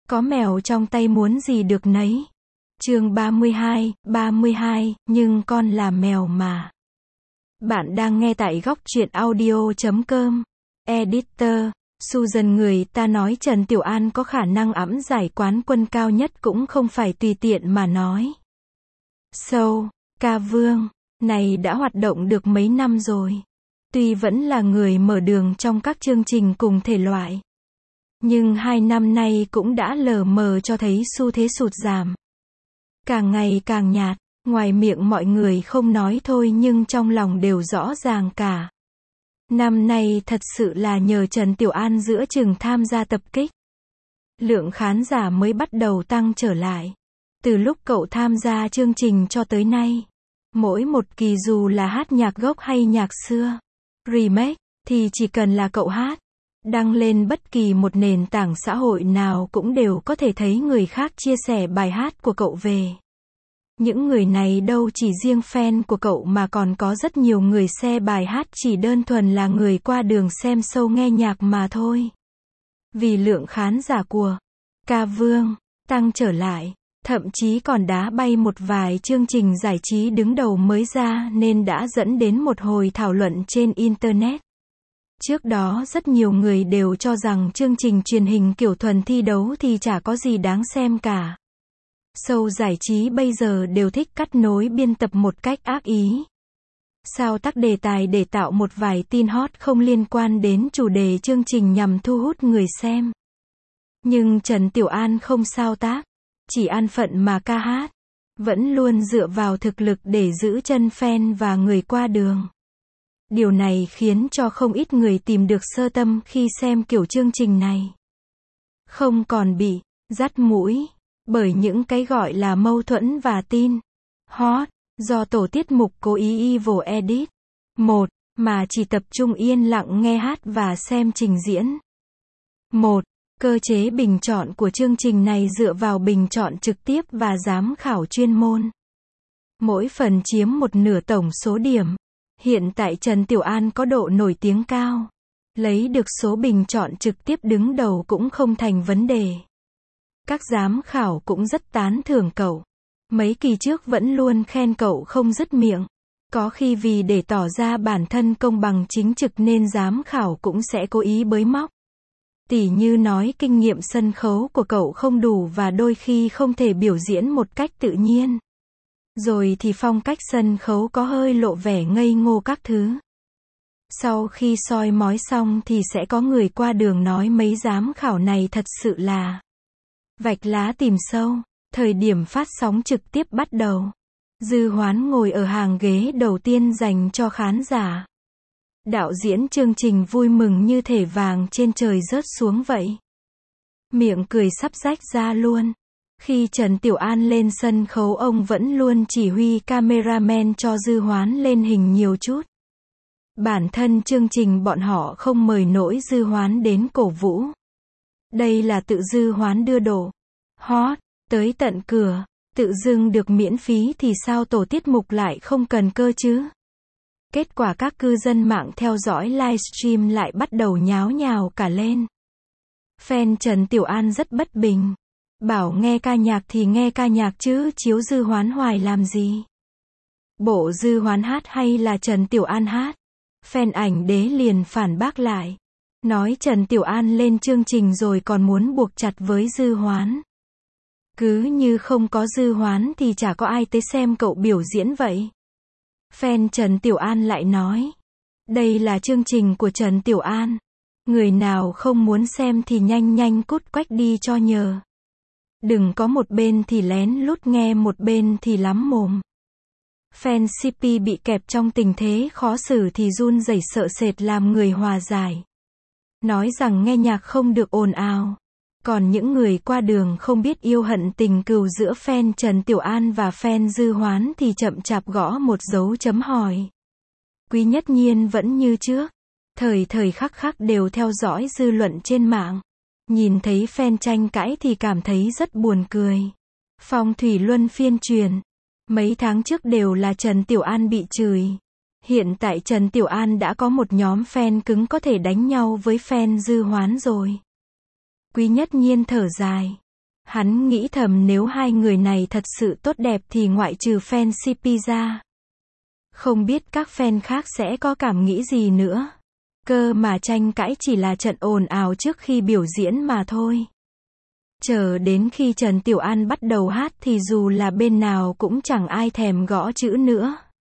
Có mèo trong tay muốn gì được nấy. Chương 32, nhưng con là mèo mà. Bạn đang nghe tại góc truyện audio.com. Editor, Susan. Người ta nói Trần Tiểu An có khả năng ẵm giải quán quân cao nhất cũng không phải tùy tiện mà nói. Show, ca vương, này đã hoạt động được mấy năm rồi. Tuy vẫn là người mở đường trong các chương trình cùng thể loại, nhưng 2 năm nay cũng đã lờ mờ cho thấy xu thế sụt giảm. Càng ngày càng nhạt, ngoài miệng mọi người không nói thôi nhưng trong lòng đều rõ ràng cả. Năm nay thật sự là nhờ Trần Tiểu An giữa chừng tham gia tập kích. Lượng khán giả mới bắt đầu tăng trở lại. Từ lúc cậu tham gia chương trình cho tới nay, mỗi một kỳ dù là hát nhạc gốc hay nhạc xưa, remake, thì chỉ cần là cậu hát, đăng lên bất kỳ một nền tảng xã hội nào cũng đều có thể thấy người khác chia sẻ bài hát của cậu về. Những người này đâu chỉ riêng fan của cậu mà còn có rất nhiều người share bài hát chỉ đơn thuần là người qua đường xem show nghe nhạc mà thôi. Vì lượng khán giả của ca vương tăng trở lại, thậm chí còn đá bay một vài chương trình giải trí đứng đầu mới ra nên đã dẫn đến một hồi thảo luận trên Internet. Trước đó rất nhiều người đều cho rằng chương trình truyền hình kiểu thuần thi đấu thì chả có gì đáng xem cả. Show giải trí bây giờ đều thích cắt nối biên tập một cách ác ý. Sao tác đề tài để tạo một vài tin hot không liên quan đến chủ đề chương trình nhằm thu hút người xem. Nhưng Trần Tiểu An không sao tác, chỉ an phận mà ca hát, vẫn luôn dựa vào thực lực để giữ chân fan và người qua đường. Điều này khiến cho không ít người tìm được sơ tâm khi xem kiểu chương trình này. Không còn bị dắt mũi bởi những cái gọi là mâu thuẫn và tin hot do tổ tiết mục cố ý evil edit. Mà chỉ tập trung yên lặng nghe hát và xem trình diễn. Cơ chế bình chọn của chương trình này dựa vào bình chọn trực tiếp và giám khảo chuyên môn. Mỗi phần chiếm một nửa tổng số điểm. Hiện tại Trần Tiểu An có độ nổi tiếng cao. Lấy được số bình chọn trực tiếp đứng đầu cũng không thành vấn đề. Các giám khảo cũng rất tán thưởng cậu. Mấy kỳ trước vẫn luôn khen cậu không dứt miệng. Có khi vì để tỏ ra bản thân công bằng chính trực nên giám khảo cũng sẽ cố ý bới móc. Tỉ như nói kinh nghiệm sân khấu của cậu không đủ và đôi khi không thể biểu diễn một cách tự nhiên. Rồi thì phong cách sân khấu có hơi lộ vẻ ngây ngô các thứ. Sau khi soi mói xong thì sẽ có người qua đường nói mấy giám khảo này thật sự là vạch lá tìm sâu. Thời điểm phát sóng trực tiếp bắt đầu, Dư Hoán ngồi ở hàng ghế đầu tiên dành cho khán giả. Đạo diễn chương trình vui mừng như thể vàng trên trời rớt xuống vậy. Miệng cười sắp rách ra luôn. Khi Trần Tiểu An lên sân khấu ông vẫn luôn chỉ huy cameraman cho Dư Hoán lên hình nhiều chút. Bản thân chương trình bọn họ không mời nổi Dư Hoán đến cổ vũ. Đây là tự Dư Hoán đưa đồ hot tới tận cửa, tự dưng được miễn phí thì sao tổ tiết mục lại không cần cơ chứ? Kết quả các cư dân mạng theo dõi livestream lại bắt đầu nháo nhào cả lên. Fan Trần Tiểu An rất bất bình. Bảo nghe ca nhạc thì nghe ca nhạc chứ chiếu Dư Hoán hoài làm gì? Bộ Dư Hoán hát hay là Trần Tiểu An hát? Fan ảnh đế liền phản bác lại. Nói Trần Tiểu An lên chương trình rồi còn muốn buộc chặt với Dư Hoán. Cứ như không có Dư Hoán thì chả có ai tới xem cậu biểu diễn vậy. Fan Trần Tiểu An lại nói. Đây là chương trình của Trần Tiểu An. Người nào không muốn xem thì nhanh nhanh cút quách đi cho nhờ. Đừng có một bên thì lén lút nghe một bên thì lắm mồm. Fan CP bị kẹp trong tình thế khó xử thì run rẩy sợ sệt làm người hòa giải. Nói rằng nghe nhạc không được ồn ào. Còn những người qua đường không biết yêu hận tình cừu giữa fan Trần Tiểu An và fan Dư Hoán thì chậm chạp gõ một dấu chấm hỏi. Quý Nhất Nhiên vẫn như trước. Thời khắc khắc đều theo dõi dư luận trên mạng. Nhìn thấy fan tranh cãi thì cảm thấy rất buồn cười. Phong thủy luân phiên truyền. Mấy tháng trước đều là Trần Tiểu An bị chửi. Hiện tại Trần Tiểu An đã có một nhóm fan cứng có thể đánh nhau với fan Dư Hoán rồi. Quý Nhất Nhiên thở dài. Hắn nghĩ thầm nếu hai người này thật sự tốt đẹp thì ngoại trừ fan CP ra, không biết các fan khác sẽ có cảm nghĩ gì nữa. Cơ mà tranh cãi chỉ là trận ồn ào trước khi biểu diễn mà thôi. Chờ đến khi Trần Tiểu An bắt đầu hát thì dù là bên nào cũng chẳng ai thèm gõ chữ nữa.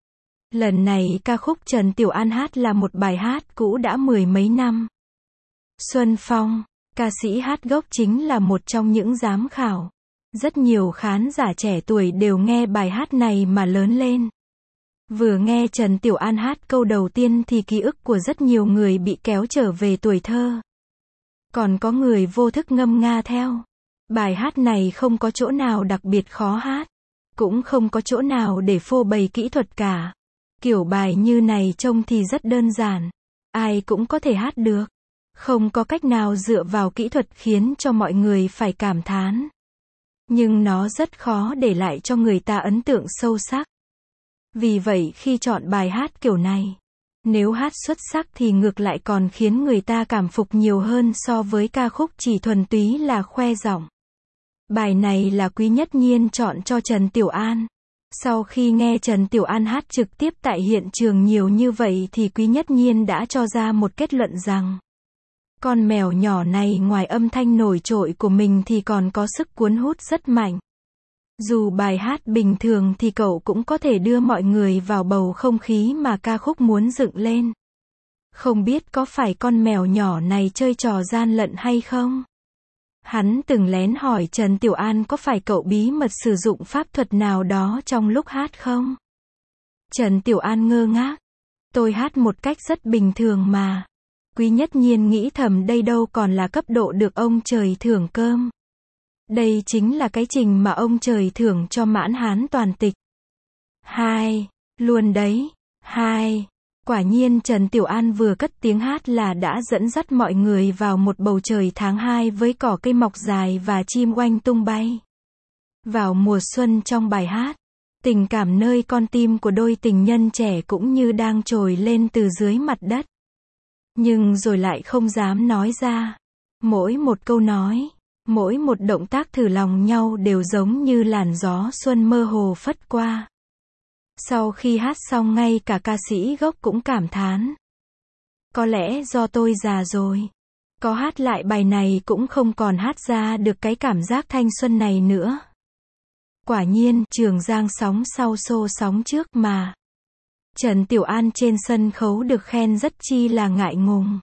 Lần này ca khúc Trần Tiểu An hát là một bài hát cũ đã mười mấy năm. Xuân Phong, ca sĩ hát gốc chính là một trong những giám khảo. Rất nhiều khán giả trẻ tuổi đều nghe bài hát này mà lớn lên. Vừa nghe Trần Tiểu An hát câu đầu tiên thì ký ức của rất nhiều người bị kéo trở về tuổi thơ. Còn có người vô thức ngâm nga theo. Bài hát này không có chỗ nào đặc biệt khó hát. Cũng không có chỗ nào để phô bày kỹ thuật cả. Kiểu bài như này trông thì rất đơn giản. Ai cũng có thể hát được. Không có cách nào dựa vào kỹ thuật khiến cho mọi người phải cảm thán. Nhưng nó rất khó để lại cho người ta ấn tượng sâu sắc. Vì vậy khi chọn bài hát kiểu này, nếu hát xuất sắc thì ngược lại còn khiến người ta cảm phục nhiều hơn so với ca khúc chỉ thuần túy là khoe giọng. Bài này là Quý Nhất Nhiên chọn cho Trần Tiểu An. Sau khi nghe Trần Tiểu An hát trực tiếp tại hiện trường nhiều như vậy thì Quý Nhất Nhiên đã cho ra một kết luận rằng con mèo nhỏ này ngoài âm thanh nổi trội của mình thì còn có sức cuốn hút rất mạnh. Dù bài hát bình thường thì cậu cũng có thể đưa mọi người vào bầu không khí mà ca khúc muốn dựng lên. Không biết có phải con mèo nhỏ này chơi trò gian lận hay không? Hắn từng lén hỏi Trần Tiểu An có phải cậu bí mật sử dụng pháp thuật nào đó trong lúc hát không? Trần Tiểu An ngơ ngác. Tôi hát một cách rất bình thường mà. Quý Nhất Nhiên nghĩ thầm đây đâu còn là cấp độ được ông trời thưởng cơm. Đây chính là cái trình mà ông trời thưởng cho Mãn Hán toàn tịch. Luôn đấy. Quả nhiên Trần Tiểu An vừa cất tiếng hát là đã dẫn dắt mọi người vào một bầu trời tháng 2 với cỏ cây mọc dài và chim oanh tung bay. Vào mùa xuân trong bài hát, tình cảm nơi con tim của đôi tình nhân trẻ cũng như đang trồi lên từ dưới mặt đất. Nhưng rồi lại không dám nói ra. Mỗi một câu nói, mỗi một động tác thử lòng nhau đều giống như làn gió xuân mơ hồ phất qua. Sau khi hát xong ngay cả ca sĩ gốc cũng cảm thán. Có lẽ do tôi già rồi. Có hát lại bài này cũng không còn hát ra được cái cảm giác thanh xuân này nữa. Quả nhiên, Trường Giang sóng sau xô sóng trước mà. Trần Tiểu An trên sân khấu được khen rất chi là ngại ngùng.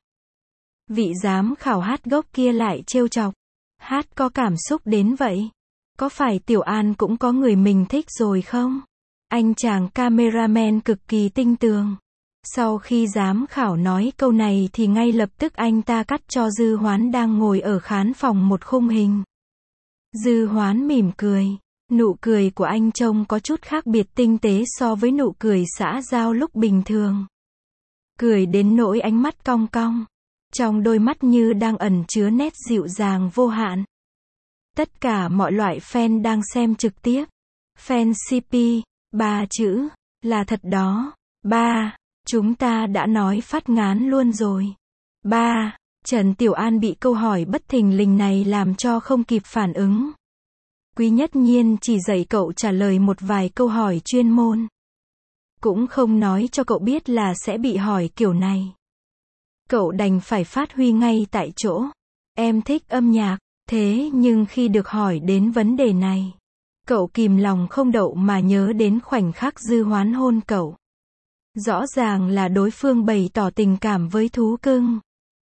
Vị giám khảo hát gốc kia lại trêu chọc. Hát có cảm xúc đến vậy. Có phải Tiểu An cũng có người mình thích rồi không? Anh chàng cameraman cực kỳ tinh tường. Sau khi giám khảo nói câu này thì ngay lập tức anh ta cắt cho Dư Hoán đang ngồi ở khán phòng một khung hình. Dư Hoán mỉm cười. Nụ cười của anh trông có chút khác biệt tinh tế so với nụ cười xã giao lúc bình thường. Cười đến nỗi ánh mắt cong cong. Trong đôi mắt như đang ẩn chứa nét dịu dàng vô hạn. Tất cả mọi loại fan đang xem trực tiếp. Fan CP, 3 chữ, là thật đó. 3, chúng ta đã nói phát ngán luôn rồi. 3, Trần Tiểu An bị câu hỏi bất thình lình này làm cho không kịp phản ứng. Quý Nhất Nhiên chỉ dạy cậu trả lời một vài câu hỏi chuyên môn. Cũng không nói cho cậu biết là sẽ bị hỏi kiểu này. Cậu đành phải phát huy ngay tại chỗ. Em thích âm nhạc, thế nhưng khi được hỏi đến vấn đề này, cậu kìm lòng không đậu mà nhớ đến khoảnh khắc Dư Hoán hôn cậu. Rõ ràng là đối phương bày tỏ tình cảm với thú cưng.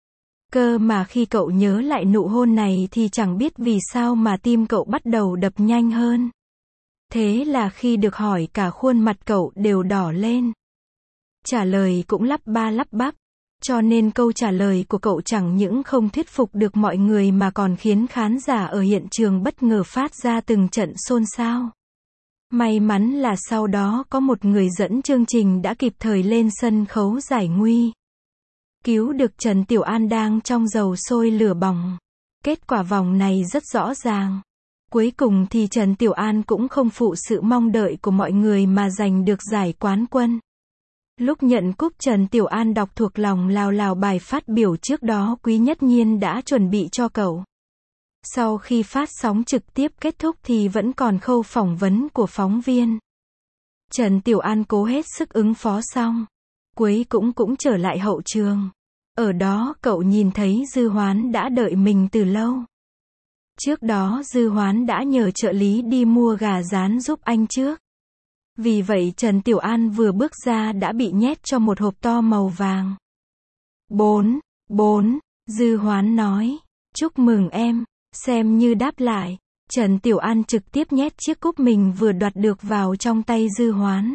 Cơ mà khi cậu nhớ lại nụ hôn này thì chẳng biết vì sao mà tim cậu bắt đầu đập nhanh hơn. Thế là khi được hỏi cả khuôn mặt cậu đều đỏ lên. Trả lời cũng lắp ba lắp bắp. Cho nên câu trả lời của cậu chẳng những không thuyết phục được mọi người mà còn khiến khán giả ở hiện trường bất ngờ phát ra từng trận xôn xao. May mắn là sau đó có một người dẫn chương trình đã kịp thời lên sân khấu giải nguy. Cứu được Trần Tiểu An đang trong dầu sôi lửa bỏng. Kết quả vòng này rất rõ ràng. Cuối cùng thì Trần Tiểu An cũng không phụ sự mong đợi của mọi người mà giành được giải quán quân. Lúc nhận cúp Trần Tiểu An đọc thuộc lòng lào lào bài phát biểu trước đó Quý Nhất Nhiên đã chuẩn bị cho cậu. Sau khi phát sóng trực tiếp kết thúc thì vẫn còn khâu phỏng vấn của phóng viên. Trần Tiểu An cố hết sức ứng phó xong. Cuối cũng trở lại hậu trường. Ở đó cậu nhìn thấy Dư Hoán đã đợi mình từ lâu. Trước đó Dư Hoán đã nhờ trợ lý đi mua gà rán giúp anh trước. Vì vậy Trần Tiểu An vừa bước ra đã bị nhét cho một hộp to màu vàng. 4, Dư Hoán nói. Chúc mừng em. Xem như đáp lại, Trần Tiểu An trực tiếp nhét chiếc cúp mình vừa đoạt được vào trong tay Dư Hoán.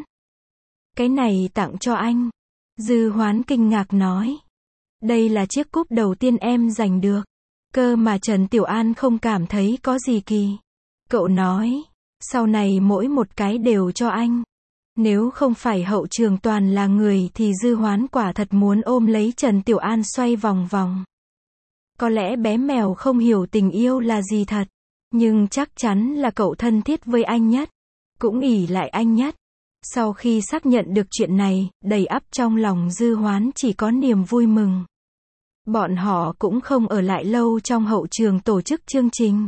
Cái này tặng cho anh. Dư Hoán kinh ngạc nói. Đây là chiếc cúp đầu tiên em giành được. Cơ mà Trần Tiểu An không cảm thấy có gì kỳ. Cậu nói, sau này mỗi một cái đều cho anh. Nếu không phải hậu trường toàn là người thì Dư Hoán quả thật muốn ôm lấy Trần Tiểu An xoay vòng vòng. Có lẽ bé mèo không hiểu tình yêu là gì thật. Nhưng chắc chắn là cậu thân thiết với anh nhất. Cũng ỷ lại anh nhất. Sau khi xác nhận được chuyện này, đầy ắp trong lòng Dư Hoán chỉ có niềm vui mừng. Bọn họ cũng không ở lại lâu trong hậu trường tổ chức chương trình.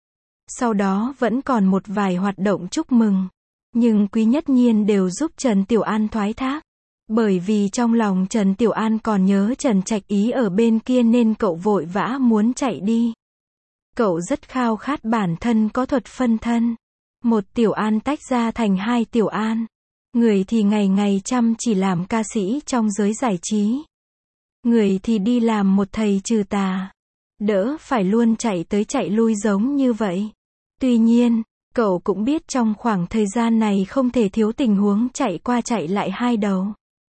Sau đó vẫn còn một vài hoạt động chúc mừng. Nhưng Quý Nhất Nhiên đều giúp Trần Tiểu An thoái thác. Bởi vì trong lòng Trần Tiểu An còn nhớ Trần Trạch Ý ở bên kia nên cậu vội vã muốn chạy đi. Cậu rất khao khát bản thân có thuật phân thân. Một Tiểu An tách ra thành hai Tiểu An. Người thì ngày ngày chăm chỉ làm ca sĩ trong giới giải trí. Người thì đi làm một thầy trừ tà. Đỡ phải luôn chạy tới chạy lui giống như vậy. Tuy nhiên, cậu cũng biết trong khoảng thời gian này không thể thiếu tình huống chạy qua chạy lại hai đầu.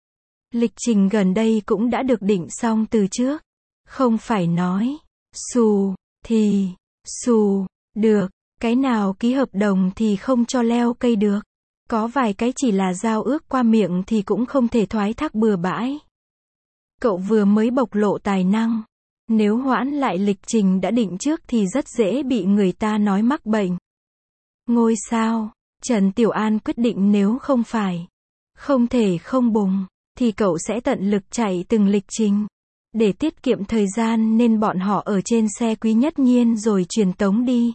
Lịch trình gần đây cũng đã được định xong từ trước. Không phải nói, xù, thì, xù, được, cái nào ký hợp đồng thì không cho leo cây được. Có vài cái chỉ là giao ước qua miệng thì cũng không thể thoái thác bừa bãi. Cậu vừa mới bộc lộ tài năng. Nếu hoãn lại lịch trình đã định trước thì rất dễ bị người ta nói mắc bệnh. Ngôi sao, Trần Tiểu An quyết định nếu không phải, không thể không bùng, thì cậu sẽ tận lực chạy từng lịch trình. Để tiết kiệm thời gian nên bọn họ ở trên xe Quý Nhất Nhiên rồi truyền tống đi.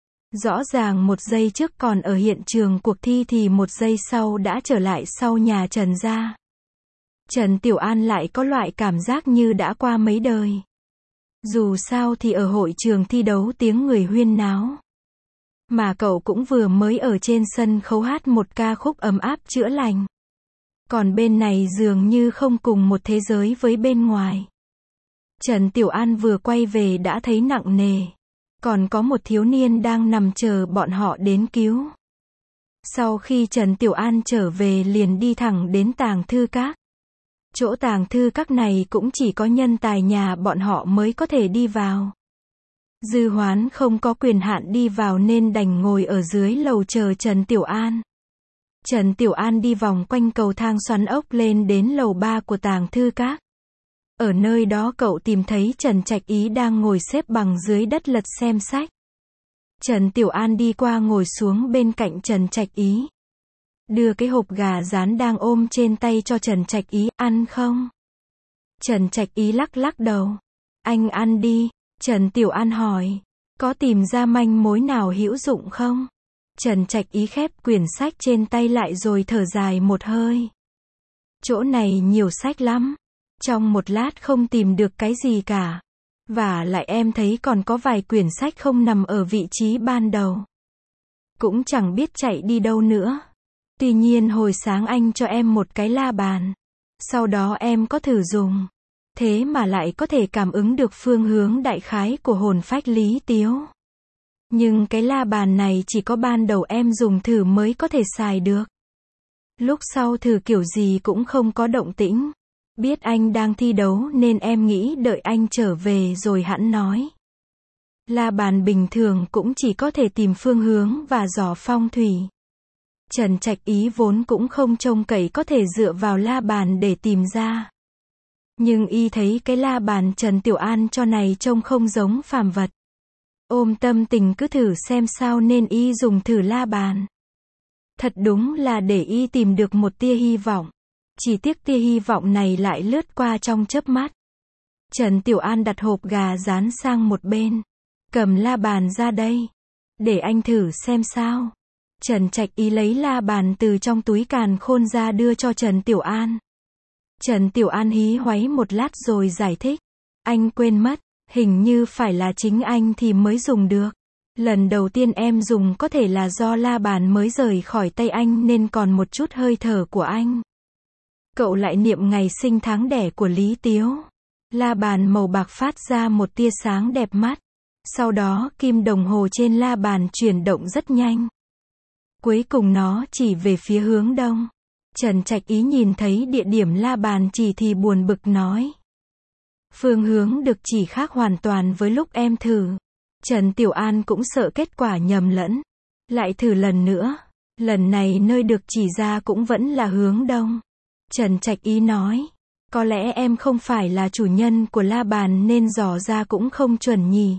Rõ ràng một giây trước còn ở hiện trường cuộc thi thì một giây sau đã trở lại sau nhà Trần gia. Trần Tiểu An lại có loại cảm giác như đã qua mấy đời. Dù sao thì ở hội trường thi đấu tiếng người huyên náo. Mà cậu cũng vừa mới ở trên sân khấu hát một ca khúc ấm áp chữa lành. Còn bên này dường như không cùng một thế giới với bên ngoài. Trần Tiểu An vừa quay về đã thấy nặng nề. Còn có một thiếu niên đang nằm chờ bọn họ đến cứu. Sau khi Trần Tiểu An trở về liền đi thẳng đến tàng thư các. Chỗ tàng thư các này cũng chỉ có nhân tài nhà bọn họ mới có thể đi vào. Dư Hoán không có quyền hạn đi vào nên đành ngồi ở dưới lầu chờ Trần Tiểu An. Trần Tiểu An đi vòng quanh cầu thang xoắn ốc lên đến lầu 3 của tàng thư các. Ở nơi đó cậu tìm thấy Trần Trạch Ý đang ngồi xếp bằng dưới đất lật xem sách. Trần Tiểu An đi qua ngồi xuống bên cạnh Trần Trạch Ý. Đưa cái hộp gà rán đang ôm trên tay cho Trần Trạch Ý, ăn không? Trần Trạch Ý lắc đầu. Anh ăn đi. Trần Tiểu An hỏi. Có tìm ra manh mối nào hữu dụng không? Trần Trạch Ý khép quyển sách trên tay lại rồi thở dài một hơi. Chỗ này nhiều sách lắm. Trong một lát không tìm được cái gì cả. Và lại em thấy còn có vài quyển sách không nằm ở vị trí ban đầu. Cũng chẳng biết chạy đi đâu nữa. Tuy nhiên hồi sáng anh cho em một cái la bàn. Sau đó em có thử dùng. Thế mà lại có thể cảm ứng được phương hướng đại khái của hồn phách Lý Tiếu. Nhưng cái la bàn này chỉ có ban đầu em dùng thử mới có thể xài được. Lúc sau thử kiểu gì cũng không có động tĩnh. Biết anh đang thi đấu nên em nghĩ đợi anh trở về rồi hẵng nói. La bàn bình thường cũng chỉ có thể tìm phương hướng và dò phong thủy. Trần Trạch Ý vốn cũng không trông cậy có thể dựa vào la bàn để tìm ra. Nhưng y thấy cái la bàn Trần Tiểu An cho này trông không giống phàm vật. Ôm tâm tình cứ thử xem sao nên y dùng thử la bàn. Thật đúng là để y tìm được một tia hy vọng. Chỉ tiếc tia hy vọng này lại lướt qua trong chớp mắt. Trần Tiểu An đặt hộp gà rán sang một bên. cầm la bàn ra đây. Để anh thử xem sao. Trần Trạch Ý lấy la bàn từ trong túi càn khôn ra đưa cho Trần Tiểu An. Trần Tiểu An hí hoáy một lát rồi giải thích. Anh quên mất, hình như phải là chính anh thì mới dùng được. Lần đầu tiên em dùng có thể là do la bàn mới rời khỏi tay anh nên còn một chút hơi thở của anh. Cậu lại niệm ngày sinh tháng đẻ của Lý Tiếu. La bàn màu bạc phát ra một tia sáng đẹp mắt. Sau đó kim đồng hồ trên la bàn chuyển động rất nhanh. Cuối cùng nó chỉ về phía hướng đông. Trần Trạch Ý nhìn thấy địa điểm la bàn chỉ thì buồn bực nói. Phương hướng được chỉ khác hoàn toàn với lúc em thử. Trần Tiểu An cũng sợ kết quả nhầm lẫn. Lại thử lần nữa. Lần này nơi được chỉ ra cũng vẫn là hướng đông. Trần Trạch Ý nói. Có lẽ em không phải là chủ nhân của la bàn nên dò ra cũng không chuẩn nhỉ.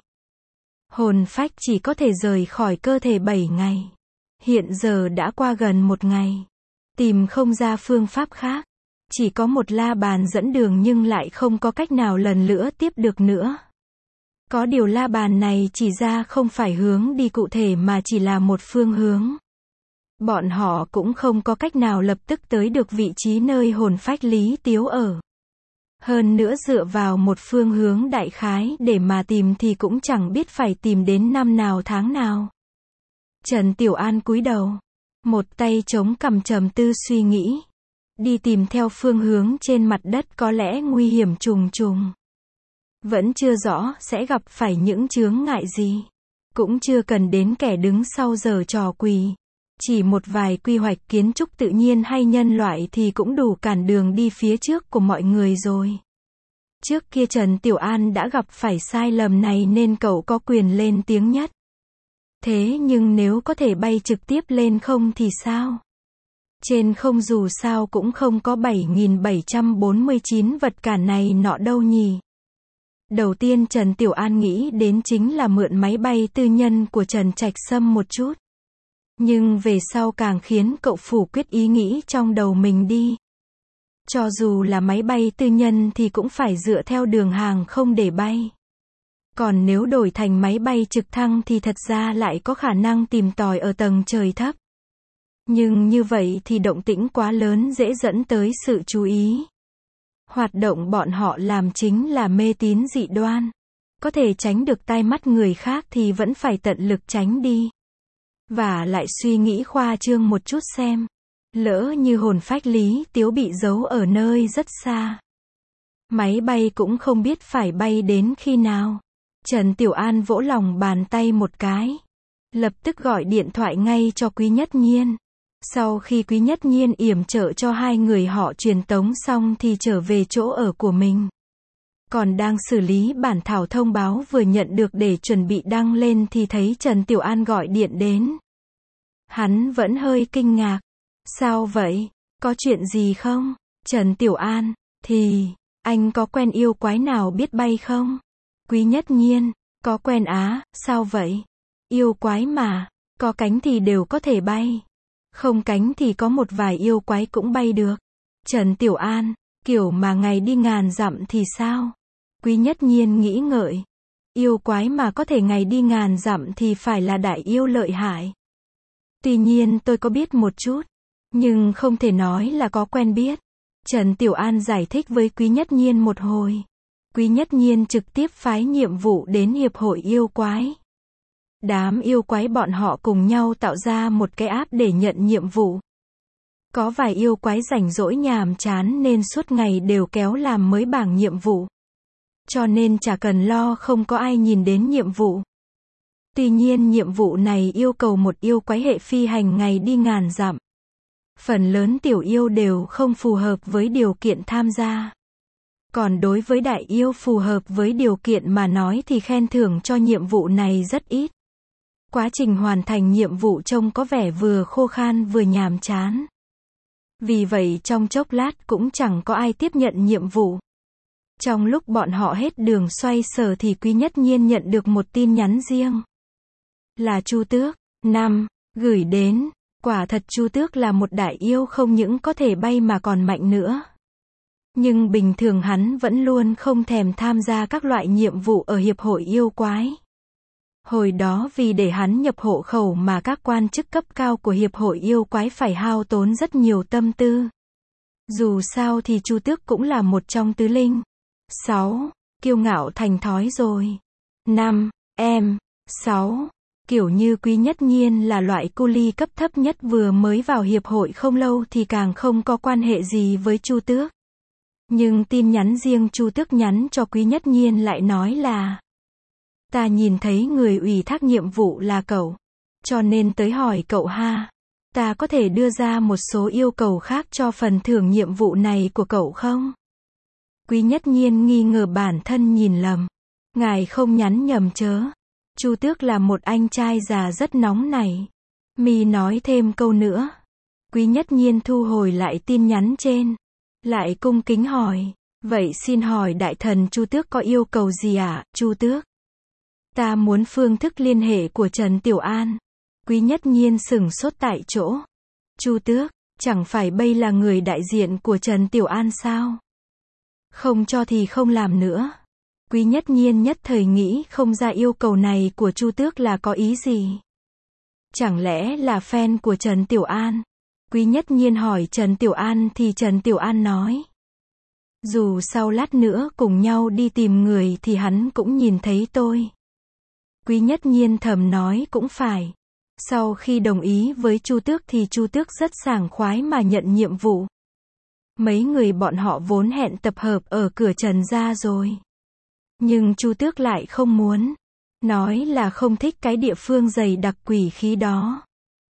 Hồn phách chỉ có thể rời khỏi cơ thể 7 ngày. Hiện giờ đã qua gần 1 ngày. Tìm không ra phương pháp khác. Chỉ có một la bàn dẫn đường nhưng lại không có cách nào lần nữa tiếp được nữa. Có điều la bàn này chỉ ra không phải hướng đi cụ thể mà chỉ là một phương hướng. Bọn họ cũng không có cách nào lập tức tới được vị trí nơi hồn phách Lý Tiếu ở. Hơn nữa dựa vào một phương hướng đại khái để mà tìm thì cũng chẳng biết phải tìm đến năm nào tháng nào. Trần Tiểu An cúi đầu. Một tay chống cằm trầm tư suy nghĩ. Đi tìm theo phương hướng trên mặt đất có lẽ nguy hiểm trùng trùng. Vẫn chưa rõ sẽ gặp phải những chướng ngại gì. Cũng chưa cần đến kẻ đứng sau giở trò quỷ. Chỉ một vài quy hoạch kiến trúc tự nhiên hay nhân loại thì cũng đủ cản đường đi phía trước của mọi người rồi. Trước kia Trần Tiểu An đã gặp phải sai lầm này nên cậu có quyền lên tiếng nhất. Thế nhưng nếu có thể bay trực tiếp lên không thì sao? Trên không dù sao cũng không có 7.749 vật cản này nọ đâu nhỉ. Đầu tiên Trần Tiểu An nghĩ đến chính là mượn máy bay tư nhân của Trần Trạch Sâm một chút. Nhưng về sau càng khiến cậu phủ quyết ý nghĩ trong đầu mình đi. Cho dù là máy bay tư nhân thì cũng phải dựa theo đường hàng không để bay. Còn nếu đổi thành máy bay trực thăng thì thật ra lại có khả năng tìm tòi ở tầng trời thấp. Nhưng như vậy thì động tĩnh quá lớn dễ dẫn tới sự chú ý. Hoạt động bọn họ làm chính là mê tín dị đoan. Có thể tránh được tai mắt người khác thì vẫn phải tận lực tránh đi. Và lại suy nghĩ khoa trương một chút xem. Lỡ như hồn phách Lý Tiếu bị giấu ở nơi rất xa. Máy bay cũng không biết phải bay đến khi nào. Trần Tiểu An vỗ lòng bàn tay một cái. Lập tức gọi điện thoại ngay cho Quý Nhất Nhiên. Sau khi Quý Nhất Nhiên yểm trợ cho hai người họ truyền tống xong thì trở về chỗ ở của mình. Còn đang xử lý bản thảo thông báo vừa nhận được để chuẩn bị đăng lên thì thấy Trần Tiểu An gọi điện đến. Hắn vẫn hơi kinh ngạc. Sao vậy? Có chuyện gì không? Trần Tiểu An, thì, anh có quen yêu quái nào biết bay không? Quý Nhất Nhiên, có quen á, sao vậy? Yêu quái mà, có cánh thì đều có thể bay. Không cánh thì có một vài yêu quái cũng bay được. Trần Tiểu An, kiểu mà ngày đi ngàn dặm thì sao? Quý Nhất Nhiên nghĩ ngợi. Yêu quái mà có thể ngày đi ngàn dặm thì phải là đại yêu lợi hại. Tuy nhiên tôi có biết một chút. Nhưng không thể nói là có quen biết. Trần Tiểu An giải thích với Quý Nhất Nhiên một hồi. Quý Nhất Nhiên trực tiếp phái nhiệm vụ đến Hiệp hội yêu quái. Đám yêu quái bọn họ cùng nhau tạo ra một cái app để nhận nhiệm vụ. Có vài yêu quái rảnh rỗi nhàm chán nên suốt ngày đều kéo làm mới bảng nhiệm vụ. Cho nên chả cần lo không có ai nhìn đến nhiệm vụ. Tuy nhiên nhiệm vụ này yêu cầu một yêu quái hệ phi hành ngày đi ngàn dặm. Phần lớn tiểu yêu đều không phù hợp với điều kiện tham gia. Còn đối với đại yêu phù hợp với điều kiện mà nói thì khen thưởng cho nhiệm vụ này rất ít. Quá trình hoàn thành nhiệm vụ trông có vẻ vừa khô khan vừa nhàm chán. Vì vậy trong chốc lát cũng chẳng có ai tiếp nhận nhiệm vụ. Trong lúc bọn họ hết đường xoay sở thì Quý Nhất Nhiên nhận được một tin nhắn riêng. Là Chu Tước, 5, gửi đến. Quả thật Chu Tước là một đại yêu không những có thể bay mà còn mạnh nữa. Nhưng bình thường hắn vẫn luôn không thèm tham gia các loại nhiệm vụ ở Hiệp hội yêu quái. Hồi đó vì để hắn nhập hộ khẩu mà các quan chức cấp cao của Hiệp hội yêu quái phải hao tốn rất nhiều tâm tư. Dù sao thì Chu Tước cũng là một trong tứ linh. 6. Kiêu ngạo thành thói rồi. 5. 6. Kiểu như Quý Nhất Nhiên là loại cu li cấp thấp nhất vừa mới vào hiệp hội không lâu thì càng không có quan hệ gì với Chu Tước. Nhưng tin nhắn riêng Chu Tước nhắn cho Quý Nhất Nhiên lại nói là: ta nhìn thấy người ủy thác nhiệm vụ là cậu, cho nên tới hỏi cậu ha. Ta có thể đưa ra một số yêu cầu khác cho phần thưởng nhiệm vụ này của cậu không? Quý Nhất Nhiên nghi ngờ bản thân nhìn lầm. Ngài không nhắn nhầm chớ. Chu Tước là một anh trai già rất nóng nảy. Mi nói thêm câu nữa. Quý Nhất Nhiên thu hồi lại tin nhắn trên. Lại cung kính hỏi. Vậy xin hỏi đại thần Chu Tước có yêu cầu gì ạ, Chu Tước? Ta muốn phương thức liên hệ của Trần Tiểu An. Quý Nhất Nhiên sửng sốt tại chỗ. Chu Tước, chẳng phải bây là người đại diện của Trần Tiểu An sao? Không cho thì không làm nữa. Quý Nhất Nhiên nhất thời nghĩ không ra yêu cầu này của Chu Tước là có ý gì. Chẳng lẽ là fan của Trần Tiểu An? Quý Nhất Nhiên hỏi Trần Tiểu An thì Trần Tiểu An nói: dù sau lát nữa cùng nhau đi tìm người thì hắn cũng nhìn thấy tôi. Quý Nhất Nhiên thầm nói cũng phải. Sau khi đồng ý với Chu Tước thì Chu Tước rất sảng khoái mà nhận nhiệm vụ. Mấy người bọn họ vốn hẹn tập hợp ở cửa Trần gia rồi. Nhưng Chu Tước lại không muốn. Nói là không thích cái địa phương dày đặc quỷ khí đó.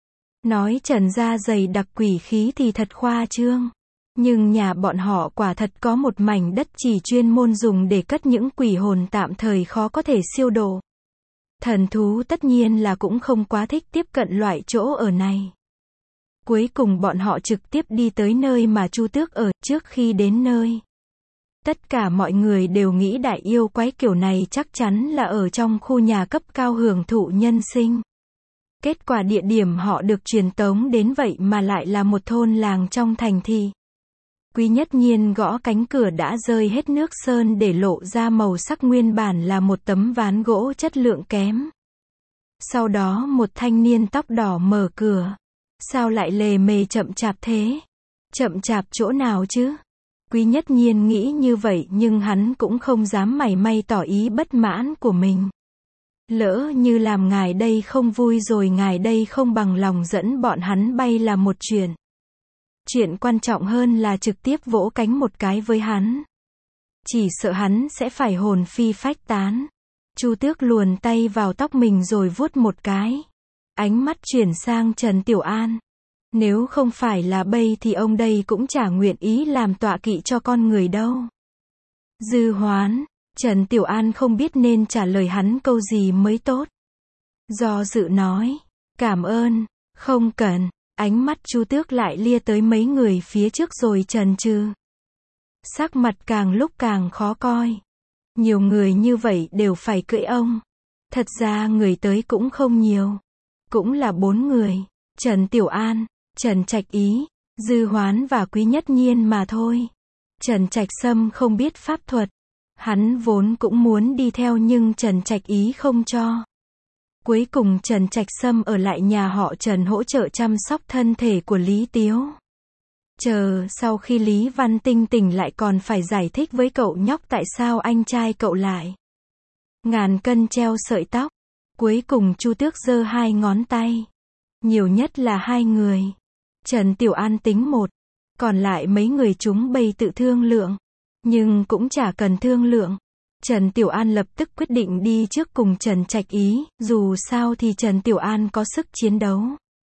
Nói Trần gia dày đặc quỷ khí thì thật khoa trương. Nhưng nhà bọn họ quả thật có một mảnh đất chỉ chuyên môn dùng để cất những quỷ hồn tạm thời khó có thể siêu độ. Thần thú tất nhiên là cũng không quá thích tiếp cận loại chỗ ở này. Cuối cùng bọn họ trực tiếp đi tới nơi mà Chu Tước ở. Trước khi đến nơi, tất cả mọi người đều nghĩ đại yêu quái kiểu này chắc chắn là ở trong khu nhà cấp cao hưởng thụ nhân sinh. Kết quả địa điểm họ được truyền tống đến vậy mà lại là một thôn làng trong thành thị. Quý Nhất Nhiên gõ cánh cửa đã rơi hết nước sơn để lộ ra màu sắc nguyên bản là một tấm ván gỗ chất lượng kém. Sau đó một thanh niên tóc đỏ mở cửa. Sao lại lề mề chậm chạp thế? Chậm chạp chỗ nào chứ? Quý Nhất Nhiên nghĩ như vậy nhưng hắn cũng không dám mảy may tỏ ý bất mãn của mình. Lỡ như làm ngài đây không vui rồi ngài đây không bằng lòng dẫn bọn hắn bay là một chuyện. Chuyện quan trọng hơn là trực tiếp vỗ cánh một cái với hắn. Chỉ sợ hắn sẽ phải hồn phi phách tán. Chu Tước luồn tay vào tóc mình rồi vuốt một cái. Ánh mắt chuyển sang Trần Tiểu An. Nếu không phải là bây thì ông đây cũng chả nguyện ý làm tọa kỵ cho con người đâu. Dư Hoán. Trần Tiểu An không biết nên trả lời hắn câu gì mới tốt. Do dự nói. Cảm ơn. Không cần. Ánh mắt Chu Tước lại lia tới mấy người phía trước rồi chần chừ. Sắc mặt càng lúc càng khó coi. Nhiều người như vậy đều phải cưỡi ông. Thật ra người tới cũng không nhiều. Cũng là 4 người. Trần Tiểu An, Trần Trạch Ý, Dư Hoán và Quý Nhất Nhiên mà thôi. Trần Trạch Sâm không biết pháp thuật. Hắn vốn cũng muốn đi theo nhưng Trần Trạch Ý không cho. Cuối cùng Trần Trạch Sâm ở lại nhà họ Trần hỗ trợ chăm sóc thân thể của Lý Tiếu. Chờ sau khi Lý Văn Tinh tỉnh lại còn phải giải thích với cậu nhóc tại sao anh trai cậu lại ngàn cân treo sợi tóc. Cuối cùng Chu Tước giơ 2 ngón tay. Nhiều nhất là 2 người. Trần Tiểu An tính 1. Còn lại mấy người chúng bày tự thương lượng. Nhưng cũng chả cần thương lượng. Trần Tiểu An lập tức quyết định đi trước cùng Trần Trạch Ý, dù sao thì Trần Tiểu An có sức chiến đấu.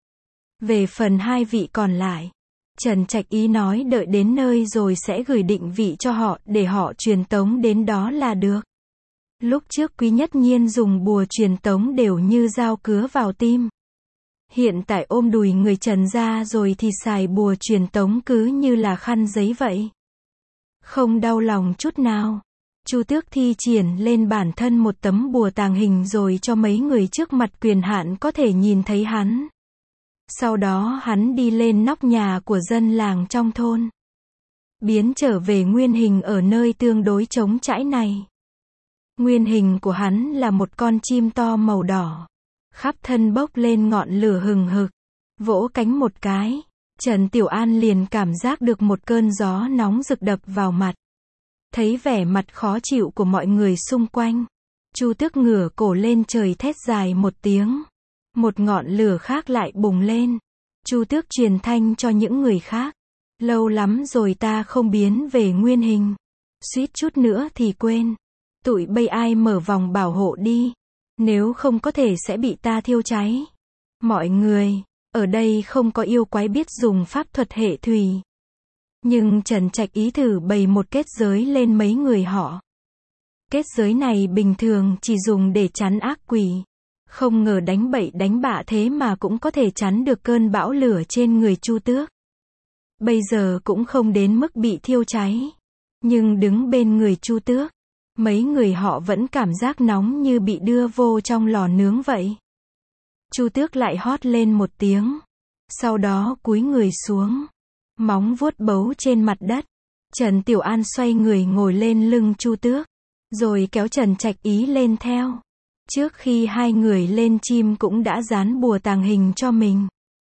Về phần 2 vị còn lại, Trần Trạch Ý nói đợi đến nơi rồi sẽ gửi định vị cho họ để họ truyền tống đến đó là được. Lúc trước Quý Nhất Nhiên dùng bùa truyền tống đều như dao cứa vào tim. Hiện tại ôm đùi người Trần ra rồi thì xài bùa truyền tống cứ như là khăn giấy vậy. Không đau lòng chút nào. Chu Tước thi triển lên bản thân một tấm bùa tàng hình rồi cho mấy người trước mặt quyền hạn có thể nhìn thấy hắn. Sau đó hắn đi lên nóc nhà của dân làng trong thôn. Biến trở về nguyên hình ở nơi tương đối trống trải này. Nguyên hình của hắn là một con chim to màu đỏ. Khắp thân bốc lên ngọn lửa hừng hực. Vỗ cánh một cái, Trần Tiểu An liền cảm giác được một cơn gió nóng rực đập vào mặt. Thấy vẻ mặt khó chịu của mọi người xung quanh, Chu Tước ngửa cổ lên trời thét dài một tiếng. Một ngọn lửa khác lại bùng lên. Chu Tước truyền thanh cho những người khác. Lâu lắm rồi ta không biến về nguyên hình. Suýt chút nữa thì quên. Tụi bây ai mở vòng bảo hộ đi. Nếu không có thể sẽ bị ta thiêu cháy. Mọi người, ở đây không có yêu quái biết dùng pháp thuật hệ thủy. Nhưng Trần Trạch Ý thử bày một kết giới lên mấy người họ. Kết giới này bình thường chỉ dùng để chắn ác quỷ. Không ngờ đánh bậy đánh bạ thế mà cũng có thể chắn được cơn bão lửa trên người Chu Tước. Bây giờ cũng không đến mức bị thiêu cháy. Nhưng đứng bên người Chu Tước, mấy người họ vẫn cảm giác nóng như bị đưa vô trong lò nướng vậy. Chu Tước lại hót lên một tiếng. Sau đó cúi người xuống. Móng vuốt bấu trên mặt đất. Trần Tiểu An xoay người ngồi lên lưng Chu Tước. Rồi kéo Trần Trạch Ý lên theo. Trước khi hai người lên chim cũng đã dán bùa tàng hình cho mình.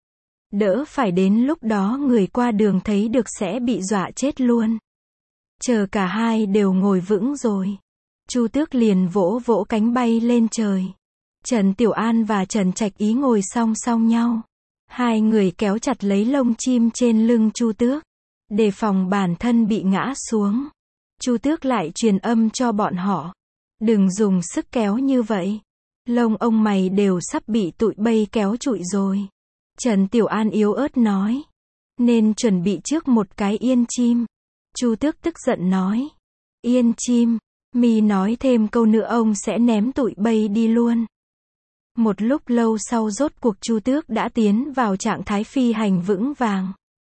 Đỡ phải đến lúc đó người qua đường thấy được sẽ bị dọa chết luôn. Chờ cả hai đều ngồi vững rồi, Chu Tước liền vỗ vỗ cánh bay lên trời. Trần Tiểu An và Trần Trạch Ý ngồi song song nhau. Hai người kéo chặt lấy lông chim trên lưng Chu Tước, đề phòng bản thân bị ngã xuống. Chu Tước lại truyền âm cho bọn họ. Đừng dùng sức kéo như vậy. Lông ông mày đều sắp bị tụi bây kéo trụi rồi. Trần Tiểu An yếu ớt nói. Nên chuẩn bị trước một cái yên chim. Chu Tước tức giận nói. Yên chim, mi nói thêm câu nữa ông sẽ ném tụi bây đi luôn. Một lúc lâu sau rốt cuộc Chu Tước đã tiến vào trạng thái phi hành vững vàng.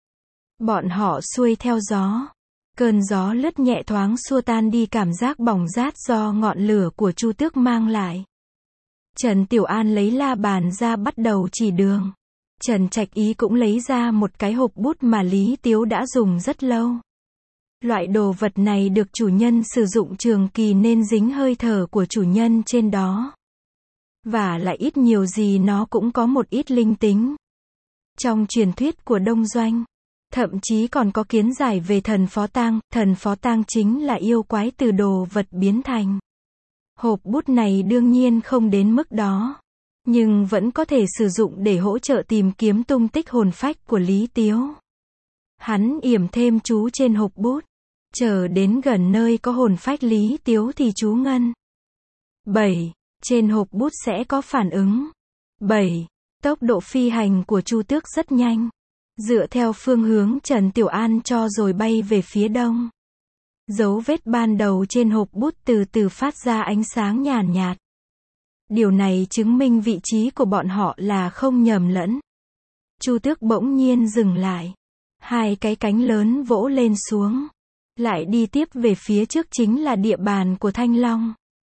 Bọn họ xuôi theo gió. Cơn gió lướt nhẹ thoáng xua tan đi cảm giác bỏng rát do ngọn lửa của Chu Tước mang lại. Trần Tiểu An lấy la bàn ra bắt đầu chỉ đường. Trần Trạch Ý cũng lấy ra một cái hộp bút mà Lý Tiếu đã dùng rất lâu. Loại đồ vật này được chủ nhân sử dụng trường kỳ nên dính hơi thở của chủ nhân trên đó. Và lại ít nhiều gì nó cũng có một ít linh tính. Trong truyền thuyết của Đông Doanh, thậm chí còn có kiến giải về thần Phó Tang chính là yêu quái từ đồ vật biến thành. Hộp bút này đương nhiên không đến mức đó, nhưng vẫn có thể sử dụng để hỗ trợ tìm kiếm tung tích hồn phách của Lý Tiếu. Hắn yểm thêm chú trên hộp bút, chờ đến gần nơi có hồn phách Lý Tiếu thì chú ngân 7, trên hộp bút sẽ có phản ứng. 7. Tốc độ phi hành của Chu Tước rất nhanh. Dựa theo phương hướng Trần Tiểu An cho rồi bay về phía đông. Dấu vết ban đầu trên hộp bút từ từ phát ra ánh sáng nhàn nhạt. Điều này chứng minh vị trí của bọn họ là không nhầm lẫn. Chu Tước bỗng nhiên dừng lại. Hai cái cánh lớn vỗ lên xuống. Lại đi tiếp về phía trước chính là địa bàn của Thanh Long.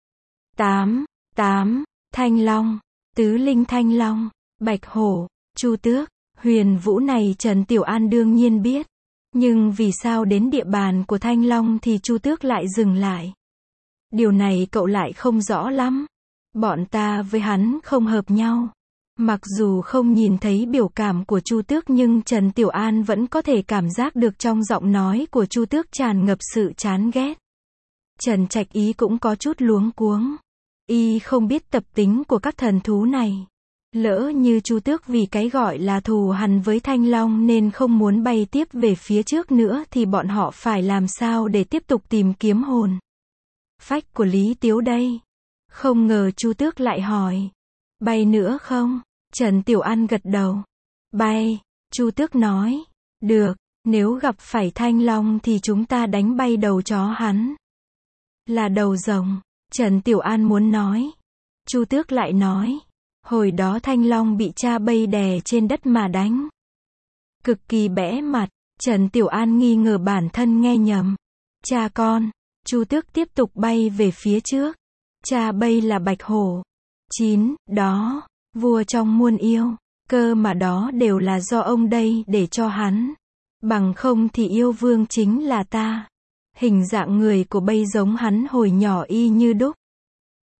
8. Thanh Long, Tứ Linh Thanh Long, Bạch Hổ, Chu Tước, Huyền Vũ này Trần Tiểu An đương nhiên biết. Nhưng vì sao đến địa bàn của Thanh Long thì Chu Tước lại dừng lại? Điều này cậu lại không rõ lắm. Bọn ta với hắn không hợp nhau. Mặc dù không nhìn thấy biểu cảm của Chu Tước nhưng Trần Tiểu An vẫn có thể cảm giác được trong giọng nói của Chu Tước tràn ngập sự chán ghét. Trần Trạch Ý cũng có chút luống cuống. Y không biết tập tính của các thần thú này. Lỡ như Chu Tước vì cái gọi là thù hằn với Thanh Long nên không muốn bay tiếp về phía trước nữa thì bọn họ phải làm sao để tiếp tục tìm kiếm hồn phách của Lý Tiếu đây? Không ngờ Chu Tước lại hỏi. Bay nữa không? Trần Tiểu An gật đầu. Bay, Chu Tước nói. Được, nếu gặp phải Thanh Long thì chúng ta đánh bay đầu chó hắn. Là đầu rồng, Trần Tiểu An muốn nói. Chu Tước lại nói. Hồi đó Thanh Long bị cha bây đè trên đất mà đánh. Cực kỳ bẽ mặt, Trần Tiểu An nghi ngờ bản thân nghe nhầm. Cha con, Chu Tước tiếp tục bay về phía trước. Cha bây là Bạch Hổ. 9. Đó, vua trong muôn yêu. Cơ mà đó đều là do ông đây để cho hắn. Bằng không thì yêu vương chính là ta. Hình dạng người của bây giống hắn hồi nhỏ y như đúc.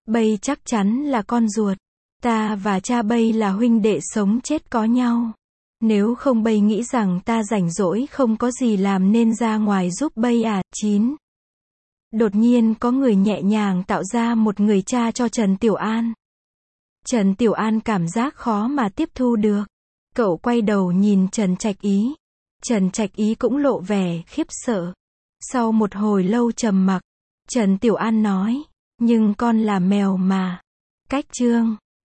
Bây chắc chắn là con ruột. Ta và cha Bây là huynh đệ sống chết có nhau. Nếu không Bây nghĩ rằng ta rảnh rỗi không có gì làm nên ra ngoài giúp Bây à. 9. Đột nhiên có người nhẹ nhàng tạo ra một người cha cho Trần Tiểu An. Trần Tiểu An cảm giác khó mà tiếp thu được. Cậu quay đầu nhìn Trần Trạch Ý. Trần Trạch Ý cũng lộ vẻ khiếp sợ. Sau một hồi lâu trầm mặc, Trần Tiểu An nói, nhưng con là mèo mà. Cách chương